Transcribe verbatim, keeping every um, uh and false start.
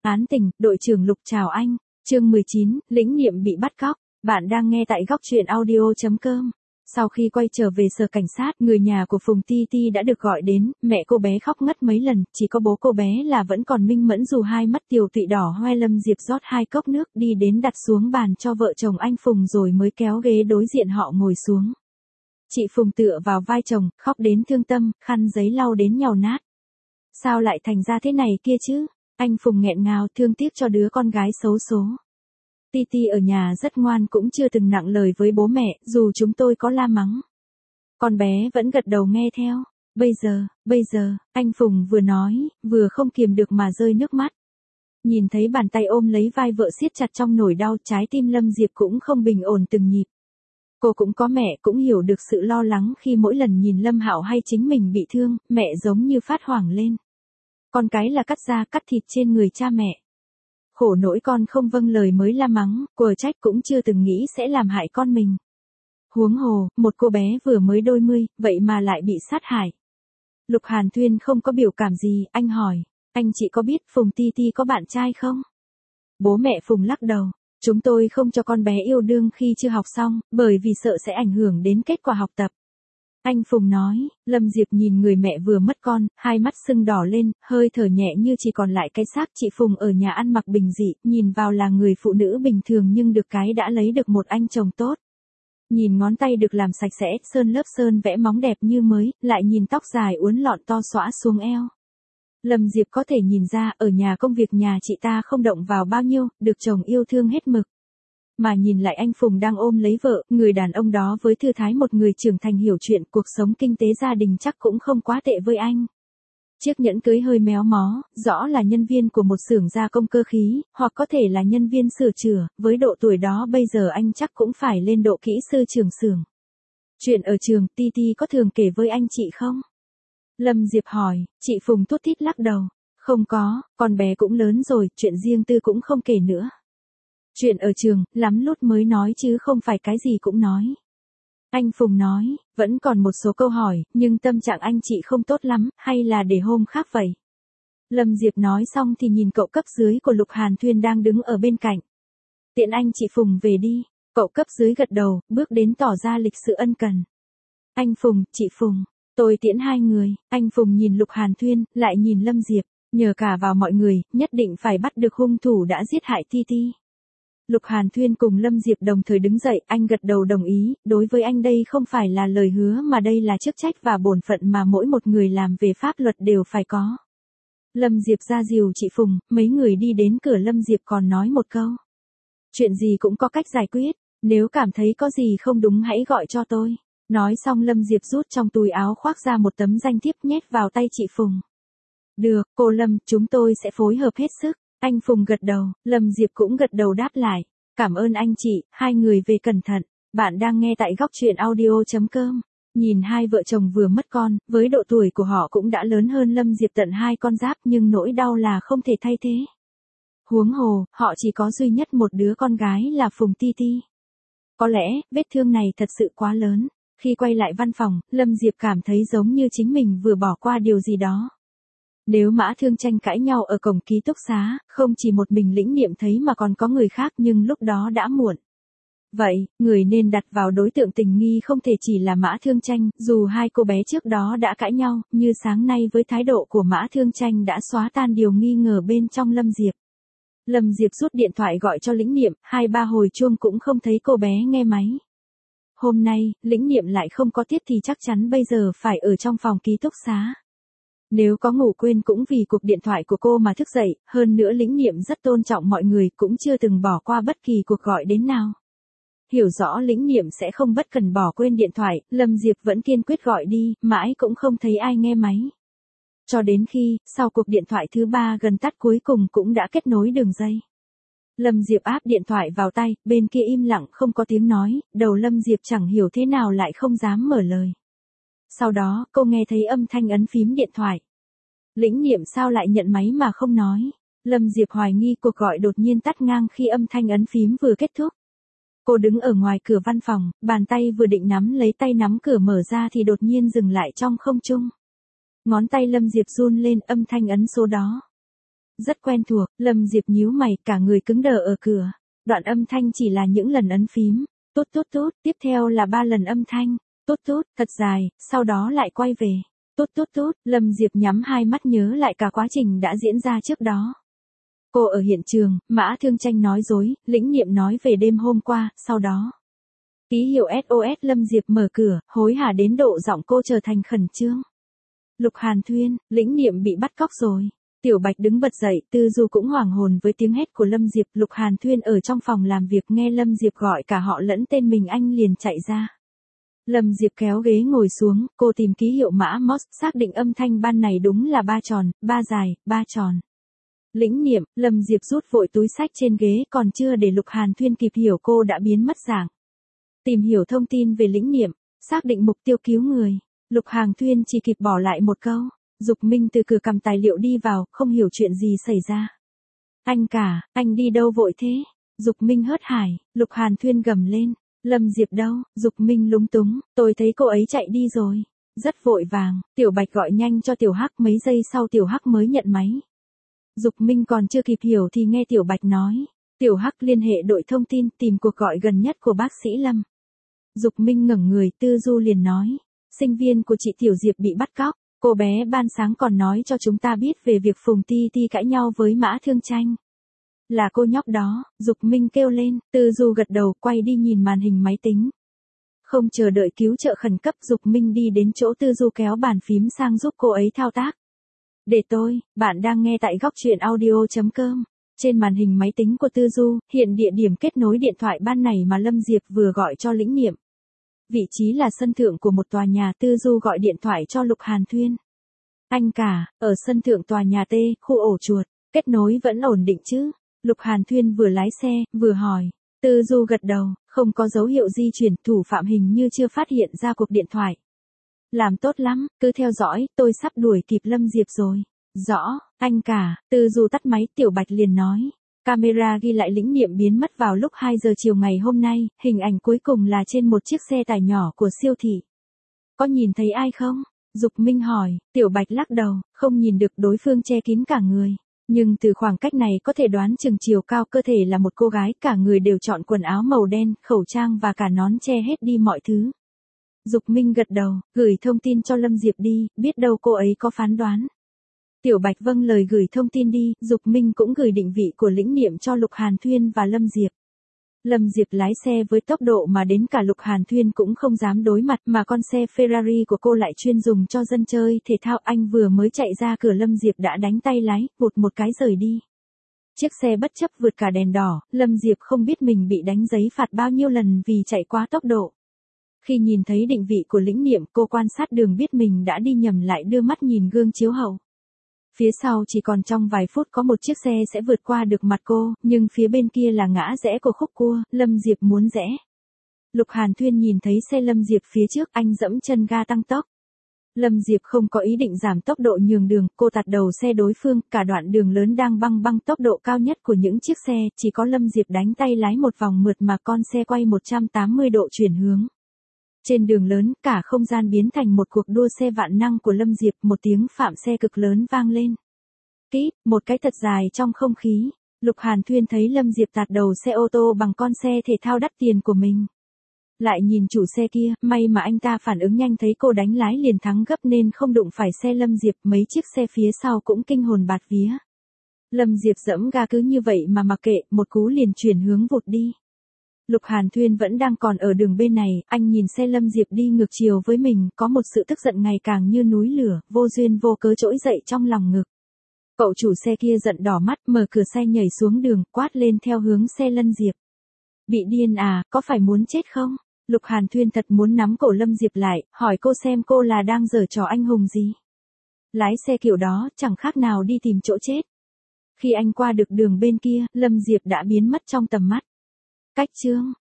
Án tình, đội trưởng Lục chào anh. Chương mười chín, lĩnh niệm bị bắt cóc. Bạn đang nghe tại góc truyện audio chấm com. Sau khi quay trở về sở cảnh sát, người nhà của Phùng Ti Ti đã được gọi đến, mẹ cô bé khóc ngất mấy lần, chỉ có bố cô bé là vẫn còn minh mẫn dù hai mắt tiều tụy đỏ hoe. Lâm Diệp rót hai cốc nước đi đến đặt xuống bàn cho vợ chồng anh Phùng rồi mới kéo ghế đối diện họ ngồi xuống. Chị Phùng tựa vào vai chồng, khóc đến thương tâm, khăn giấy lau đến nhàu nát. Sao lại thành ra thế này kia chứ? Anh Phùng nghẹn ngào thương tiếc cho đứa con gái xấu số. Ti Ti ở nhà rất ngoan cũng chưa từng nặng lời với bố mẹ, dù chúng tôi có la mắng. Con bé vẫn gật đầu nghe theo. Bây giờ, bây giờ, anh Phùng vừa nói, vừa không kiềm được mà rơi nước mắt. Nhìn thấy bàn tay ôm lấy vai vợ siết chặt trong nỗi đau, trái tim Lâm Diệp cũng không bình ổn từng nhịp. Cô cũng có mẹ, cũng hiểu được sự lo lắng khi mỗi lần nhìn Lâm Hạo hay chính mình bị thương, mẹ giống như phát hoảng lên. Con cái là cắt da cắt thịt trên người cha mẹ. Khổ nỗi con không vâng lời mới la mắng, quờ trách cũng chưa từng nghĩ sẽ làm hại con mình. Huống hồ, một cô bé vừa mới đôi mươi, vậy mà lại bị sát hại. Lục Hàn Thuyên không có biểu cảm gì, anh hỏi, anh chị có biết Phùng Ti Ti có bạn trai không? Bố mẹ Phùng lắc đầu, chúng tôi không cho con bé yêu đương khi chưa học xong, bởi vì sợ sẽ ảnh hưởng đến kết quả học tập. Anh Phùng nói. Lâm Diệp nhìn người mẹ vừa mất con, hai mắt sưng đỏ lên, hơi thở nhẹ như chỉ còn lại cái xác. Chị Phùng ở nhà ăn mặc bình dị, nhìn vào là người phụ nữ bình thường nhưng được cái đã lấy được một anh chồng tốt. Nhìn ngón tay được làm sạch sẽ, sơn lớp sơn vẽ móng đẹp như mới, lại nhìn tóc dài uốn lọn to xõa xuống eo. Lâm Diệp có thể nhìn ra, ở nhà công việc nhà chị ta không động vào bao nhiêu, được chồng yêu thương hết mực. Mà nhìn lại anh Phùng đang ôm lấy vợ, người đàn ông đó với thư thái một người trưởng thành hiểu chuyện cuộc sống kinh tế gia đình chắc cũng không quá tệ với anh. Chiếc nhẫn cưới hơi méo mó, rõ là nhân viên của một xưởng gia công cơ khí, hoặc có thể là nhân viên sửa chữa, với độ tuổi đó bây giờ anh chắc cũng phải lên độ kỹ sư trưởng xưởng. Chuyện ở trường, Ti Ti có thường kể với anh chị không? Lâm Diệp hỏi, chị Phùng thút thít lắc đầu. Không có, con bé cũng lớn rồi, chuyện riêng tư cũng không kể nữa. Chuyện ở trường, lắm lúc mới nói chứ không phải cái gì cũng nói. Anh Phùng nói, vẫn còn một số câu hỏi, nhưng tâm trạng anh chị không tốt lắm, hay là để hôm khác vậy? Lâm Diệp nói xong thì nhìn cậu cấp dưới của Lục Hàn Thuyên đang đứng ở bên cạnh. Tiện anh chị Phùng về đi. Cậu cấp dưới gật đầu, bước đến tỏ ra lịch sự ân cần. Anh Phùng, chị Phùng, tôi tiễn hai người. Anh Phùng nhìn Lục Hàn Thuyên, lại nhìn Lâm Diệp, nhờ cả vào mọi người, nhất định phải bắt được hung thủ đã giết hại Ti Ti. Lục Hàn Thuyên cùng Lâm Diệp đồng thời đứng dậy, anh gật đầu đồng ý, đối với anh đây không phải là lời hứa mà đây là chức trách và bổn phận mà mỗi một người làm về pháp luật đều phải có. Lâm Diệp ra dìu chị Phùng, mấy người đi đến cửa. Lâm Diệp còn nói một câu. Chuyện gì cũng có cách giải quyết, nếu cảm thấy có gì không đúng hãy gọi cho tôi. Nói xong Lâm Diệp rút trong túi áo khoác ra một tấm danh thiếp nhét vào tay chị Phùng. Được, cô Lâm, chúng tôi sẽ phối hợp hết sức. Anh Phùng gật đầu, Lâm Diệp cũng gật đầu đáp lại. Cảm ơn anh chị, hai người về cẩn thận. Bạn đang nghe tại góc truyện audio chấm com. Nhìn hai vợ chồng vừa mất con, với độ tuổi của họ cũng đã lớn hơn Lâm Diệp tận hai con giáp nhưng nỗi đau là không thể thay thế. Huống hồ, họ chỉ có duy nhất một đứa con gái là Phùng Ti Ti. Có lẽ, vết thương này thật sự quá lớn. Khi quay lại văn phòng, Lâm Diệp cảm thấy giống như chính mình vừa bỏ qua điều gì đó. Nếu Mã Thương tranh cãi nhau ở cổng ký túc xá, không chỉ một mình lĩnh niệm thấy mà còn có người khác nhưng lúc đó đã muộn. Vậy, người nên đặt vào đối tượng tình nghi không thể chỉ là Mã Thương tranh, dù hai cô bé trước đó đã cãi nhau, như sáng nay với thái độ của Mã Thương tranh đã xóa tan điều nghi ngờ bên trong Lâm Diệp. Lâm Diệp rút điện thoại gọi cho lĩnh niệm, hai ba hồi chuông cũng không thấy cô bé nghe máy. Hôm nay, lĩnh niệm lại không có tiết thì chắc chắn bây giờ phải ở trong phòng ký túc xá. Nếu có ngủ quên cũng vì cuộc điện thoại của cô mà thức dậy, hơn nữa lĩnh niệm rất tôn trọng mọi người cũng chưa từng bỏ qua bất kỳ cuộc gọi đến nào. Hiểu rõ lĩnh niệm sẽ không bất cần bỏ quên điện thoại, Lâm Diệp vẫn kiên quyết gọi đi, mãi cũng không thấy ai nghe máy. Cho đến khi, sau cuộc điện thoại thứ ba gần tắt cuối cùng cũng đã kết nối đường dây. Lâm Diệp áp điện thoại vào tay, bên kia im lặng không có tiếng nói, đầu Lâm Diệp chẳng hiểu thế nào lại không dám mở lời. Sau đó, cô nghe thấy âm thanh ấn phím điện thoại. Lĩnh niệm sao lại nhận máy mà không nói. Lâm Diệp hoài nghi cuộc gọi đột nhiên tắt ngang khi âm thanh ấn phím vừa kết thúc. Cô đứng ở ngoài cửa văn phòng, bàn tay vừa định nắm lấy tay nắm cửa mở ra thì đột nhiên dừng lại trong không trung. Ngón tay Lâm Diệp run lên, âm thanh ấn số đó. Rất quen thuộc, Lâm Diệp nhíu mày, cả người cứng đờ ở cửa. Đoạn âm thanh chỉ là những lần ấn phím. Tút tút tút, tiếp theo là ba lần âm thanh. Tút tút, thật dài, sau đó lại quay về. Tút tút tút, Lâm Diệp nhắm hai mắt nhớ lại cả quá trình đã diễn ra trước đó. Cô ở hiện trường, Mã Thương Tranh nói dối, Lĩnh Niệm nói về đêm hôm qua, sau đó. Ký hiệu ét o ét Lâm Diệp mở cửa, hối hả đến độ giọng cô trở thành khẩn trương. Lục Hàn Thuyên, Lĩnh Niệm bị bắt cóc rồi. Tiểu Bạch đứng bật dậy, Tư Du cũng hoảng hồn với tiếng hét của Lâm Diệp. Lục Hàn Thuyên ở trong phòng làm việc nghe Lâm Diệp gọi cả họ lẫn tên mình anh liền chạy ra. Lâm Diệp kéo ghế ngồi xuống, cô tìm ký hiệu mã Morse, xác định âm thanh ban này đúng là ba tròn, ba dài, ba tròn. Lĩnh Niệm, Lâm Diệp rút vội túi sách trên ghế, còn chưa để Lục Hàn Thuyên kịp hiểu cô đã biến mất dạng. Tìm hiểu thông tin về Lĩnh Niệm, xác định mục tiêu cứu người. Lục Hàn Thuyên chỉ kịp bỏ lại một câu. Dục Minh từ cửa cầm tài liệu đi vào, không hiểu chuyện gì xảy ra. Anh cả, anh đi đâu vội thế? Dục Minh hớt hải, Lục Hàn Thuyên gầm lên. Lâm Diệp đâu? Dục Minh lúng túng, tôi thấy cô ấy chạy đi rồi. Rất vội vàng, Tiểu Bạch gọi nhanh cho Tiểu Hắc, mấy giây sau Tiểu Hắc mới nhận máy. Dục Minh còn chưa kịp hiểu thì nghe Tiểu Bạch nói. Tiểu Hắc liên hệ đội thông tin tìm cuộc gọi gần nhất của bác sĩ Lâm. Dục Minh ngẩng người, Tư Du liền nói. Sinh viên của chị Tiểu Diệp bị bắt cóc. Cô bé ban sáng còn nói cho chúng ta biết về việc Phùng Ti Ti cãi nhau với Mã Thương Tranh. Là cô nhóc đó, Dục Minh kêu lên, Tư Du gật đầu, quay đi nhìn màn hình máy tính. Không chờ đợi cứu trợ khẩn cấp, Dục Minh đi đến chỗ Tư Du kéo bàn phím sang giúp cô ấy thao tác. Để tôi, bạn đang nghe tại góc truyện audio chấm com. Trên màn hình máy tính của Tư Du, hiện địa điểm kết nối điện thoại ban này mà Lâm Diệp vừa gọi cho Lĩnh Niệm. Vị trí là sân thượng của một tòa nhà. Tư Du gọi điện thoại cho Lục Hàn Thuyên. Anh cả, ở sân thượng tòa nhà T, khu ổ chuột, kết nối vẫn ổn định chứ? Lục Hàn Thuyên vừa lái xe, vừa hỏi. Tư Du gật đầu, không có dấu hiệu di chuyển, thủ phạm hình như chưa phát hiện ra cuộc điện thoại. Làm tốt lắm, cứ theo dõi, tôi sắp đuổi kịp Lâm Diệp rồi. Rõ, anh cả, Tư Du tắt máy. Tiểu Bạch liền nói. Camera ghi lại Lĩnh Niệm biến mất vào lúc hai giờ chiều ngày hôm nay, hình ảnh cuối cùng là trên một chiếc xe tải nhỏ của siêu thị. Có nhìn thấy ai không? Dục Minh hỏi. Tiểu Bạch lắc đầu, không nhìn được, đối phương che kín cả người. Nhưng từ khoảng cách này có thể đoán chừng chiều cao cơ thể là một cô gái, cả người đều chọn quần áo màu đen, khẩu trang và cả nón che hết đi mọi thứ. Dục Minh gật đầu, gửi thông tin cho Lâm Diệp đi, biết đâu cô ấy có phán đoán. Tiểu Bạch vâng lời gửi thông tin đi, Dục Minh cũng gửi định vị của Lĩnh Niệm cho Lục Hàn Thuyên và Lâm Diệp. Lâm Diệp lái xe với tốc độ mà đến cả Lục Hàn Thuyên cũng không dám đối mặt, mà con xe Ferrari của cô lại chuyên dùng cho dân chơi thể thao. Anh vừa mới chạy ra cửa, Lâm Diệp đã đánh tay lái, vụt một cái rời đi. Chiếc xe bất chấp vượt cả đèn đỏ, Lâm Diệp không biết mình bị đánh giấy phạt bao nhiêu lần vì chạy quá tốc độ. Khi nhìn thấy định vị của Lĩnh Niệm, cô quan sát đường biết mình đã đi nhầm, lại đưa mắt nhìn gương chiếu hậu. Phía sau chỉ còn trong vài phút có một chiếc xe sẽ vượt qua được mặt cô, nhưng phía bên kia là ngã rẽ của khúc cua, Lâm Diệp muốn rẽ. Lục Hàn Thuyên nhìn thấy xe Lâm Diệp phía trước, anh dẫm chân ga tăng tốc. Lâm Diệp không có ý định giảm tốc độ nhường đường, cô tạt đầu xe đối phương, cả đoạn đường lớn đang băng băng tốc độ cao nhất của những chiếc xe, chỉ có Lâm Diệp đánh tay lái một vòng mượt mà con xe quay một trăm tám mươi độ chuyển hướng. Trên đường lớn, cả không gian biến thành một cuộc đua xe vạn năng của Lâm Diệp, một tiếng phạm xe cực lớn vang lên. Kít, một cái thật dài trong không khí. Lục Hàn Thuyên thấy Lâm Diệp tạt đầu xe ô tô bằng con xe thể thao đắt tiền của mình. Lại nhìn chủ xe kia, may mà anh ta phản ứng nhanh, thấy cô đánh lái liền thắng gấp nên không đụng phải xe Lâm Diệp, mấy chiếc xe phía sau cũng kinh hồn bạt vía. Lâm Diệp dẫm ga cứ như vậy mà mặc kệ, một cú liền chuyển hướng vụt đi. Lục Hàn Thuyên vẫn đang còn ở đường bên này, anh nhìn xe Lâm Diệp đi ngược chiều với mình, có một sự tức giận ngày càng như núi lửa, vô duyên vô cớ trỗi dậy trong lòng ngực. Cậu chủ xe kia giận đỏ mắt, mở cửa xe nhảy xuống đường, quát lên theo hướng xe Lâm Diệp. Bị điên à, có phải muốn chết không? Lục Hàn Thuyên thật muốn nắm cổ Lâm Diệp lại, hỏi cô xem cô là đang giở trò anh hùng gì. Lái xe kiểu đó, chẳng khác nào đi tìm chỗ chết. Khi anh qua được đường bên kia, Lâm Diệp đã biến mất trong tầm mắt. Cách chương